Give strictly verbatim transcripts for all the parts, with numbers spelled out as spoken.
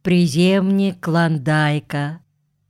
преемник Клондайка.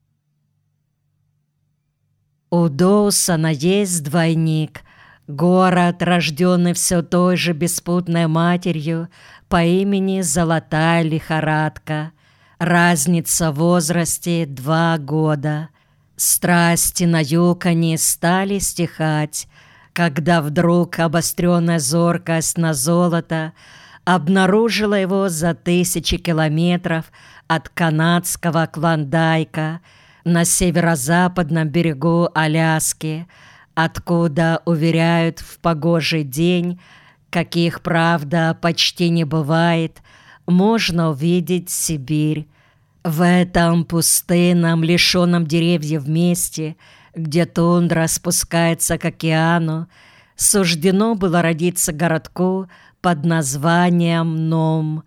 У Доусона есть двойник, город, рожденный все той же беспутной матерью по имени Золотая Лихорадка. Разница в возрасте два года. Страсти на юконе стали стихать, когда вдруг обостренная зоркость на золото обнаружила его за тысячи километров от канадского Клондайка на северо-западном берегу Аляски, откуда, уверяют, в погожий день, каких, правда, почти не бывает, можно увидеть Сибирь. В этом пустынном, лишенном деревьев месте, где тундра спускается к океану, суждено было родиться городку под названием Ном.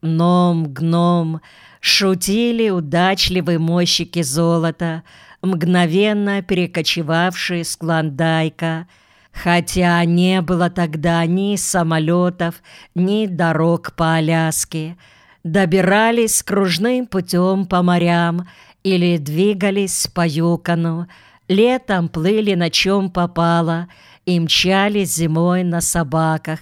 Ном-гном, шутили удачливые мойщики золота, мгновенно перекочевавшие с Клондайка, хотя не было тогда ни самолетов, ни дорог по Аляске. Добирались кружным путем по морям или двигались по Юкону, летом плыли на чем попало и мчались зимой на собаках.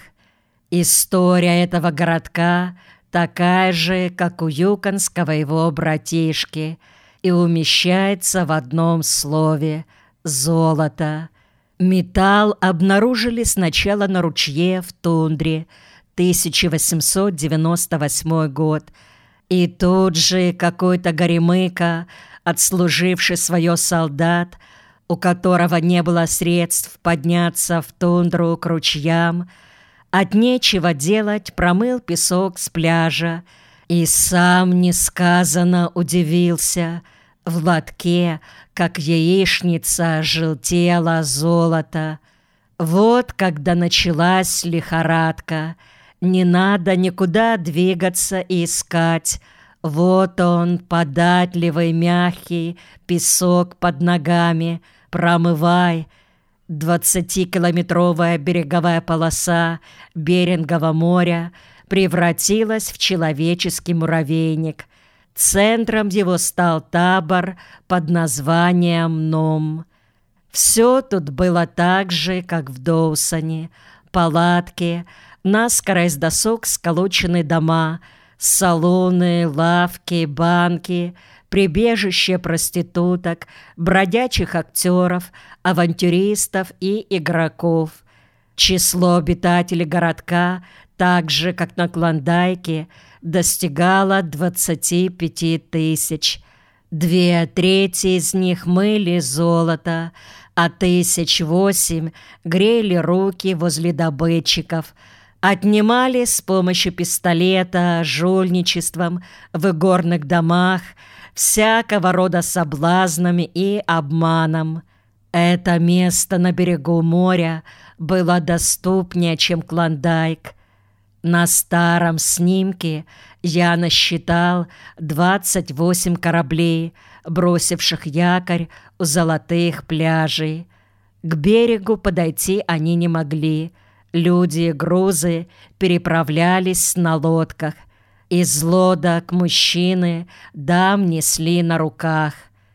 История этого городка такая же, как у юконского его братишки, и умещается в одном слове — золото. Металл обнаружили сначала на ручье в тундре, тысяча восемьсот девяносто восьмой год, и тут же какой-то горемыка, отслуживший свое солдат, у которого не было средств подняться в тундру к ручьям, от нечего делать промыл песок с пляжа и сам несказанно удивился. В лотке, как яичница, желтело золото. Вот когда началась лихорадка. Не надо никуда двигаться и искать. Вот он, податливый, мягкий, песок под ногами. Промывай. Двадцатикилометровая береговая полоса Берингового моря превратилась в человеческий муравейник. Центром его стал табор под названием Ном. Все тут было так же, как в Доусоне. Палатки, наскоро из досок сколоченные дома, салоны, лавки, банки, прибежище проституток, бродячих актеров, авантюристов и игроков. Число обитателей городка, так же, как на Клондайке, достигало двадцати пяти тысяч. Две трети из них мыли золото, а тысяч восемь грели руки возле добытчиков, отнимали с помощью пистолета, жульничеством в игорных домах, всякого рода соблазнами и обманом. Это место на берегу моря было доступнее, чем Клондайк. На старом снимке я насчитал двадцать восемь кораблей, бросивших якорь у золотых пляжей. К берегу подойти они не могли. Люди и грузы переправлялись на лодках. Из лодок мужчины дам несли на руках.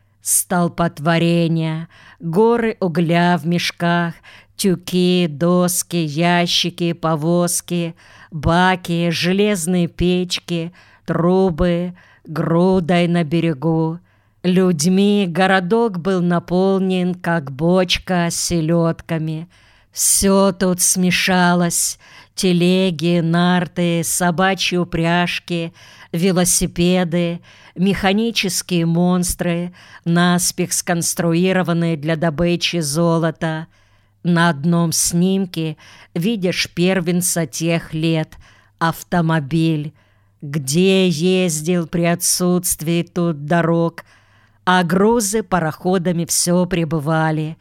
Столпотворение, горы угля в мешках, тюки, доски, ящики, повозки, баки, железные печки, трубы, грудой на берегу. Людьми городок был наполнен, как бочка с селедками. Все тут смешалось: телеги, нарты, собачьи упряжки, велосипеды, механические монстры, наспех сконструированные для добычи золота. На одном снимке видишь первенца тех лет — автомобиль. Где ездил при отсутствии тут дорог, а грузы пароходами все прибывали.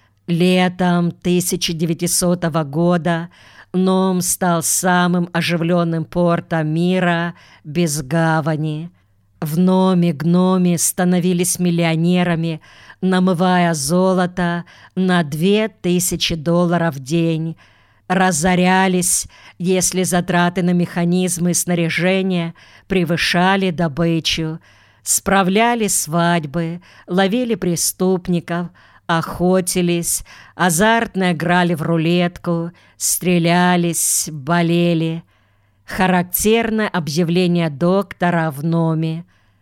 Летом тысяча девятисотого года Ном стал самым оживленным портом мира без гавани. В Номе-гноме становились миллионерами, намывая золото на две тысячи долларов в день. разорялись, если затраты на механизмы и снаряжение превышали добычу, справляли свадьбы, ловили преступников, охотились, азартно играли в рулетку, стрелялись, болели. Характерно объявление доктора в НОМе.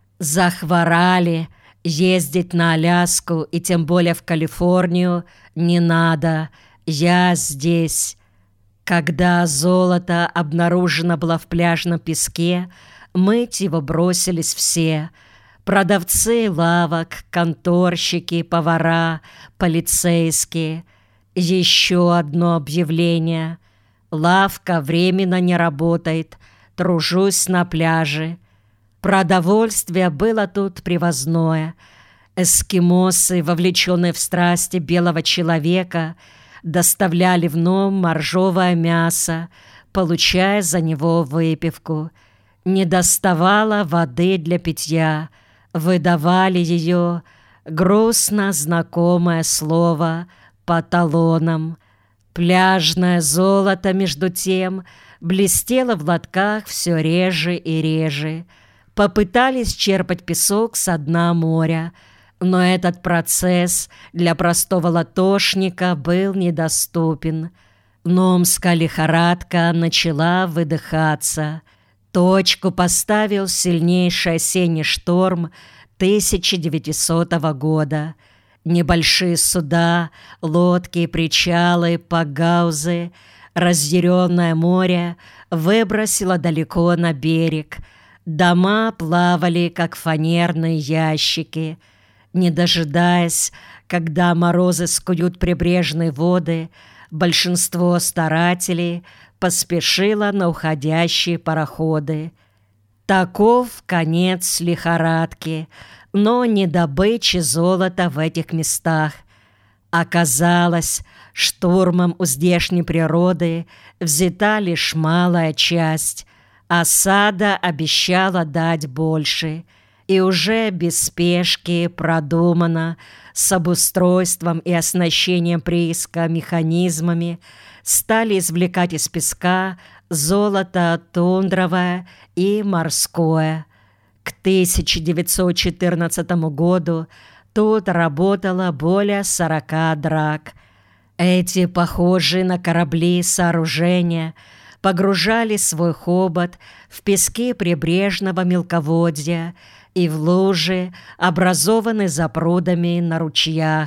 Захворали, ездить на Аляску и тем более в Калифорнию не надо, я здесь. Когда золото обнаружено было в пляжном песке, мыть его бросились все. Продавцы лавок, конторщики, повара, полицейские. Еще одно объявление. Лавка временно не работает, тружусь на пляже. Продовольствие было тут привозное. Эскимосы, вовлеченные в страсти белого человека, доставляли в ном моржовое мясо, получая за него выпивку. Не доставало воды для питья, выдавали ее, грустно знакомое слово, по талонам. Пляжное золото, между тем, блестело в лотках все реже и реже. Попытались черпать песок со дна моря, но этот процесс для простого латошника был недоступен. Номская лихорадка начала выдыхаться. Точку поставил сильнейший осенний шторм тысяча девятисотого года. Небольшие суда, лодки, причалы, пагаузы, разъяренное море выбросило далеко на берег. Дома плавали, как фанерные ящики. Не дожидаясь, когда морозы скуют прибрежные воды, большинство старателей поспешило на уходящие пароходы. Таков конец лихорадки, но не добычи золота в этих местах. Оказалось, штурмом у здешней природы взята лишь малая часть. Осада обещала дать больше, и уже без спешки продумано, с обустройством и оснащением прииска механизмами, стали извлекать из песка золото тундровое и морское. К тысяча девятьсот четырнадцатому году тут работало более сорока драк. Эти, похожие на корабли сооружения, погружали свой хобот в пески прибрежного мелководья и в лужи, образованные запрудами на ручьях.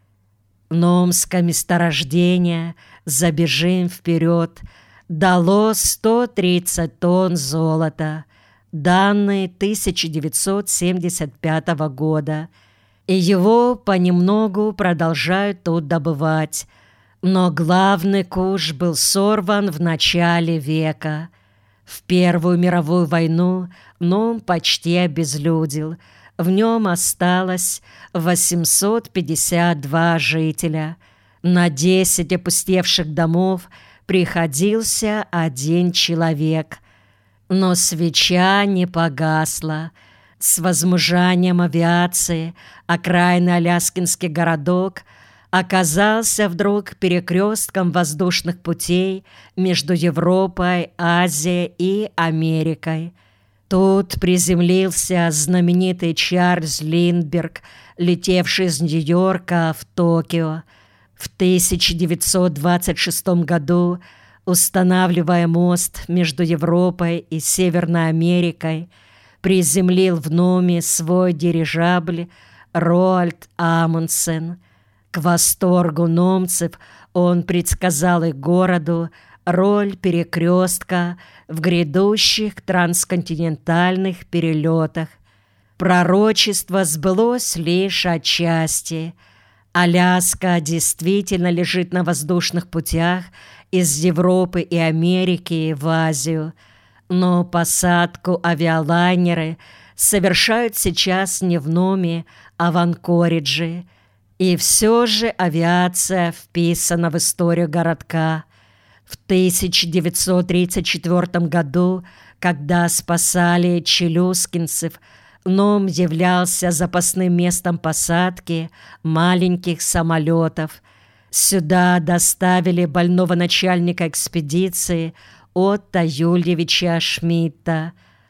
Номское месторождение, забежим вперед, дало сто тридцать тонн золота, данные тысяча девятьсот семьдесят пятого года, и его понемногу продолжают тут добывать. Но главный куш был сорван в начале века. В Первую мировую войну Ном почти обезлюдил. В нем осталось восемьсот пятьдесят два жителя. На десять опустевших домов приходился один человек. Но свеча не погасла. С возмужанием авиации окраинный аляскинский городок оказался вдруг перекрестком воздушных путей между Европой, Азией и Америкой. Тут приземлился знаменитый Чарльз Линдберг, летевший из Нью-Йорка в Токио. В тысяча девятьсот двадцать шестом году, устанавливая мост между Европой и Северной Америкой, приземлил в Номе свой дирижабль Роальд Амундсен. К восторгу номцев он предсказал их городу роль перекрестка в грядущих трансконтинентальных перелетах. Пророчество сбылось лишь отчасти. Аляска действительно лежит на воздушных путях из Европы и Америки в Азию, но посадку авиалайнеры совершают сейчас не в Номе, а в Анкоридже. И все же авиация вписана в историю городка. В тысяча девятьсот тридцать четвёртом году, когда спасали челюскинцев, Ном являлся запасным местом посадки маленьких самолетов. Сюда доставили больного начальника экспедиции Отто Юльевича Шмидта,